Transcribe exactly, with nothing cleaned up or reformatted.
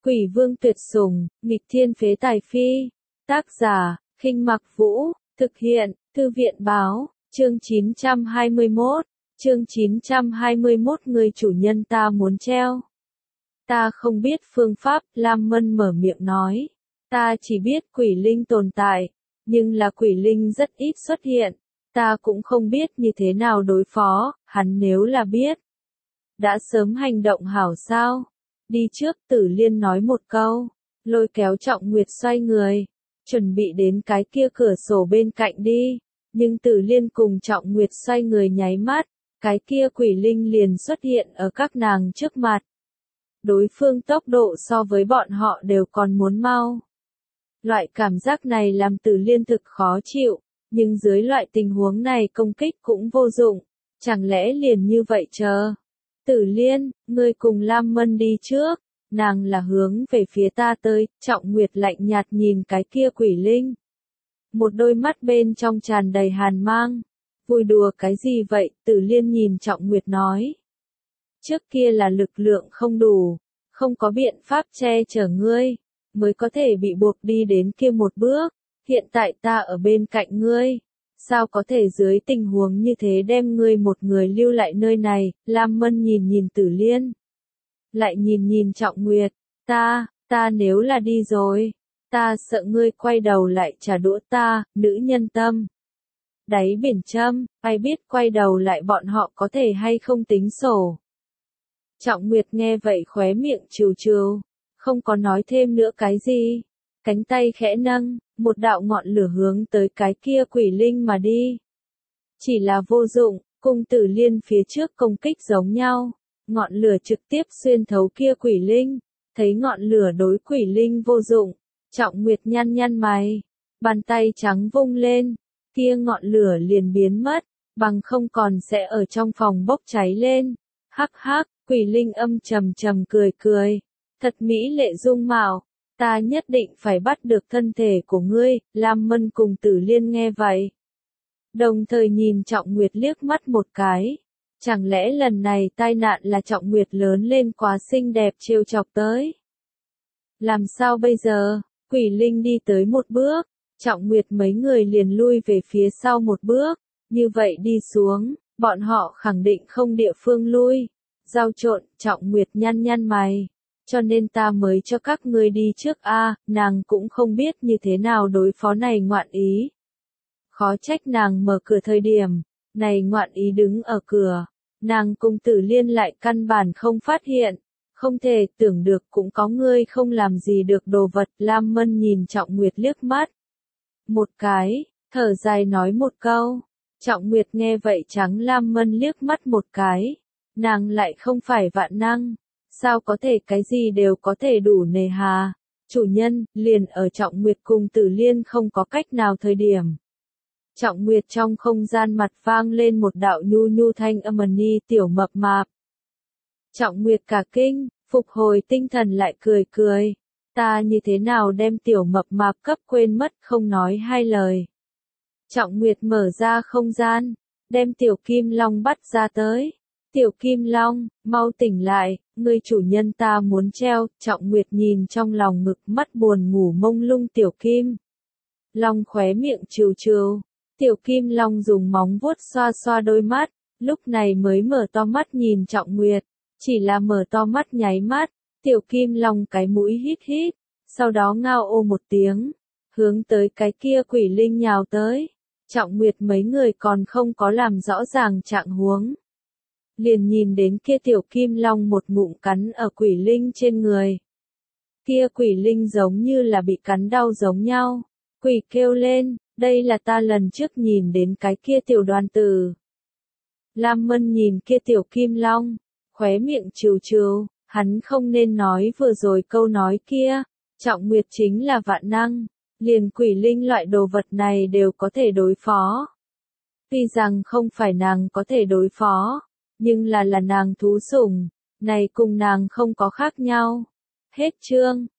Quỷ vương tuyệt sủng, nghịch thiên phế tài phi. Tác giả, Khinh Mặc Vũ, thực hiện, Thư viện báo, chương chín trăm hai mươi mốt, chương chín trăm hai mươi mốt người chủ nhân ta muốn treo. Ta không biết phương pháp, Lam Mân mở miệng nói. Ta chỉ biết quỷ linh tồn tại, nhưng là quỷ linh rất ít xuất hiện. Ta cũng không biết như thế nào đối phó, hắn nếu là biết. Đã sớm hành động hảo sao? Đi trước, Tử Liên nói một câu, lôi kéo Trọng Nguyệt xoay người, chuẩn bị đến cái kia cửa sổ bên cạnh đi. Nhưng Tử Liên cùng Trọng Nguyệt xoay người nháy mắt, cái kia quỷ linh liền xuất hiện ở các nàng trước mặt. Đối phương tốc độ so với bọn họ đều còn muốn mau. Loại cảm giác này làm Tử Liên thực khó chịu, nhưng dưới loại tình huống này công kích cũng vô dụng, chẳng lẽ liền như vậy chờ. Tử Liên, ngươi cùng Lam Mân đi trước, nàng là hướng về phía ta tới. Trọng Nguyệt lạnh nhạt nhìn cái kia quỷ linh. Một đôi mắt bên trong tràn đầy hàn mang. Vui đùa cái gì vậy? Tử Liên nhìn Trọng Nguyệt nói. Trước kia là lực lượng không đủ, không có biện pháp che chở ngươi, mới có thể bị buộc đi đến kia một bước. Hiện tại ta ở bên cạnh ngươi, sao có thể dưới tình huống như thế đem ngươi một người lưu lại nơi này? Lam Mân nhìn nhìn Tử Liên, lại nhìn nhìn Trọng Nguyệt. Ta, ta nếu là đi rồi, ta sợ ngươi quay đầu lại trả đũa ta. Nữ nhân tâm đáy biển châm, ai biết quay đầu lại bọn họ có thể hay không tính sổ. Trọng Nguyệt nghe vậy khóe miệng trừ trừ, không có nói thêm nữa cái gì. Cánh tay khẽ nâng, một đạo ngọn lửa hướng tới cái kia quỷ linh mà đi. Chỉ là vô dụng, cùng Tử Liên phía trước công kích giống nhau. Ngọn lửa trực tiếp xuyên thấu kia quỷ linh. Thấy ngọn lửa đối quỷ linh vô dụng, Trọng Nguyệt nhăn nhăn mày. Bàn tay trắng vung lên, kia ngọn lửa liền biến mất, bằng không còn sẽ ở trong phòng bốc cháy lên. Hắc hắc, quỷ linh âm trầm trầm cười cười. Thật mỹ lệ dung mạo. Ta nhất định phải bắt được thân thể của ngươi. Lam Mân cùng Tử Liên nghe vậy, đồng thời nhìn Trọng Nguyệt liếc mắt một cái. Chẳng lẽ lần này tai nạn là Trọng Nguyệt lớn lên quá xinh đẹp trêu chọc tới? Làm sao bây giờ? Quỷ linh đi tới một bước, Trọng Nguyệt mấy người liền lui về phía sau một bước. Như vậy đi xuống, bọn họ khẳng định không địa phương lui. Giao trộn, Trọng Nguyệt nhăn nhăn mày. Cho nên ta mới cho các ngươi đi trước a. À, nàng cũng không biết như thế nào đối phó này ngoạn ý. Khó trách nàng mở cửa thời điểm, này ngoạn ý đứng ở cửa, nàng cùng Tử Liên lại căn bản không phát hiện. Không thể tưởng được cũng có ngươi không làm gì được đồ vật. Lam Mân nhìn Trọng Nguyệt liếc mắt một cái, thở dài nói một câu. Trọng Nguyệt nghe vậy trắng Lam Mân liếc mắt một cái. Nàng lại không phải vạn năng. Sao có thể cái gì đều có thể đủ nề hà? Chủ nhân, liền ở Trọng Nguyệt cùng Tử Liên không có cách nào thời điểm. Trọng Nguyệt trong không gian mặt vang lên một đạo nhu nhu thanh âm ni tiểu mập mạp. Trọng Nguyệt cả kinh, phục hồi tinh thần lại cười cười. Ta như thế nào đem tiểu mập mạp cấp quên mất không nói hai lời. Trọng Nguyệt mở ra không gian, đem tiểu kim long bắt ra tới. Tiểu Kim Long, mau tỉnh lại, ngươi chủ nhân ta muốn treo. Trọng Nguyệt nhìn trong lòng ngực mắt buồn ngủ mông lung Tiểu Kim Long khóe miệng trừ trừ. Tiểu Kim Long dùng móng vuốt xoa xoa đôi mắt, lúc này mới mở to mắt nhìn Trọng Nguyệt. Chỉ là mở to mắt nháy mắt, Tiểu Kim Long cái mũi hít hít, sau đó ngao ô một tiếng, hướng tới cái kia quỷ linh nhào tới. Trọng Nguyệt mấy người còn không có làm rõ ràng trạng huống, liền nhìn đến kia tiểu kim long một ngụm cắn ở quỷ linh trên người. Kia quỷ linh giống như là bị cắn đau giống nhau. Quỷ kêu lên, đây là ta lần trước nhìn đến cái kia tiểu đoàn tử. Lam Mân nhìn kia tiểu kim long, khóe miệng trừ trừ, hắn không nên nói vừa rồi câu nói kia. Trọng Nguyệt chính là vạn năng, liền quỷ linh loại đồ vật này đều có thể đối phó. Tuy rằng không phải nàng có thể đối phó, nhưng là là nàng thú sủng, này cùng nàng không có khác nhau. Hết chương.